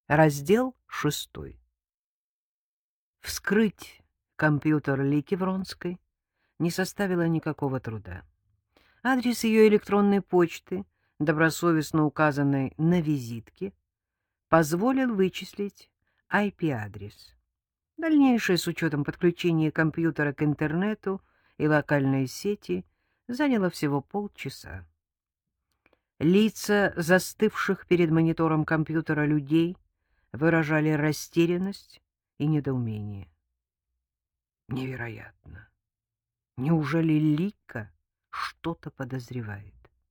Раздел 6. Вскрыть компьютер Лики Вронской не составило никакого труда. Адрес ее электронной почты, добросовестно указанный на визитке, позволил вычислить IP-адрес. Дальнейшее с учетом подключения компьютера к интернету и локальной сети заняло всего полчаса. Лица застывших перед монитором компьютера людей выражали растерянность и недоумение. Невероятно! Неужели Лика что-то подозревает?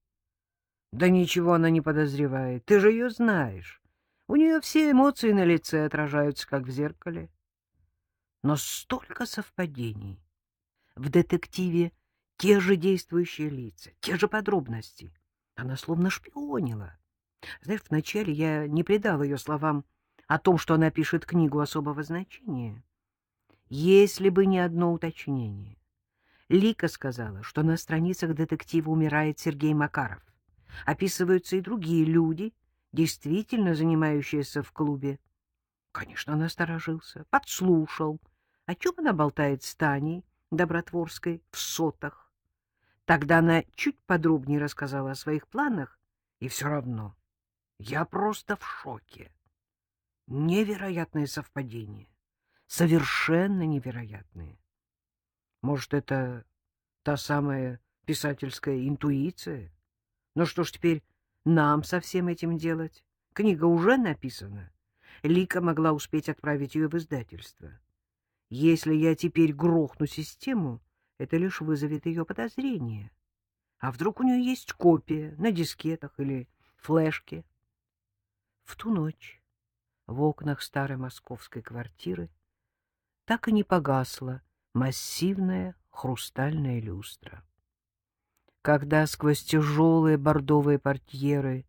Да ничего она не подозревает, ты же ее знаешь. У нее все эмоции на лице отражаются, как в зеркале. Но столько совпадений. В детективе те же действующие лица, те же подробности. Она словно шпионила. Знаешь, вначале я не придал ее словам о том, что она пишет книгу особого значения. Если бы не одно уточнение. Лика сказала, что на страницах детектива умирает Сергей Макаров. Описываются и другие люди, действительно занимающиеся в клубе. Конечно, он насторожился, подслушал, о чем она болтает с Таней Добротворской в сотах. Тогда она чуть подробнее рассказала о своих планах, и все равно я просто в шоке. Невероятное совпадение, совершенно невероятное. Может, это та самая писательская интуиция? Ну что ж теперь нам со всем этим делать? Книга уже написана. Лика могла успеть отправить ее в издательство. Если я теперь грохну систему, это лишь вызовет ее подозрения. А вдруг у нее есть копия на дискетах или флешке? В ту ночь в окнах старой московской квартиры так и не погасла массивная хрустальная люстра. Когда сквозь тяжелые бордовые портьеры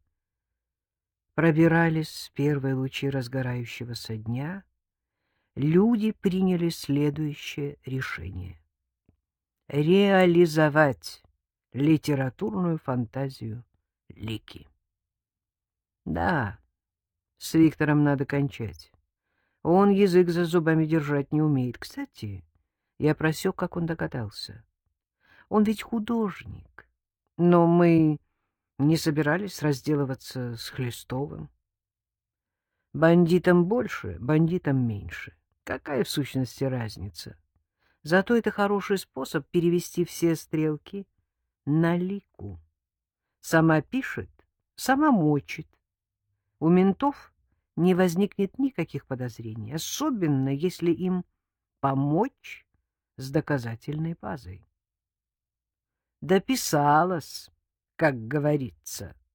пробирались первые лучи разгорающегося дня, люди приняли следующее решение: реализовать литературную фантазию Лики. Да, с Виктором надо кончать. Он язык за зубами держать не умеет. Кстати, я просек, как он догадался. Он ведь художник. Но мы не собирались разделываться с Хлестовым. Бандитам больше, бандитам меньше. Какая в сущности разница? Зато это хороший способ перевести все стрелки на Лику. Сама пишет, сама мочит. У ментов не возникнет никаких подозрений, особенно если им помочь с доказательной базой. Дописалась, как говорится.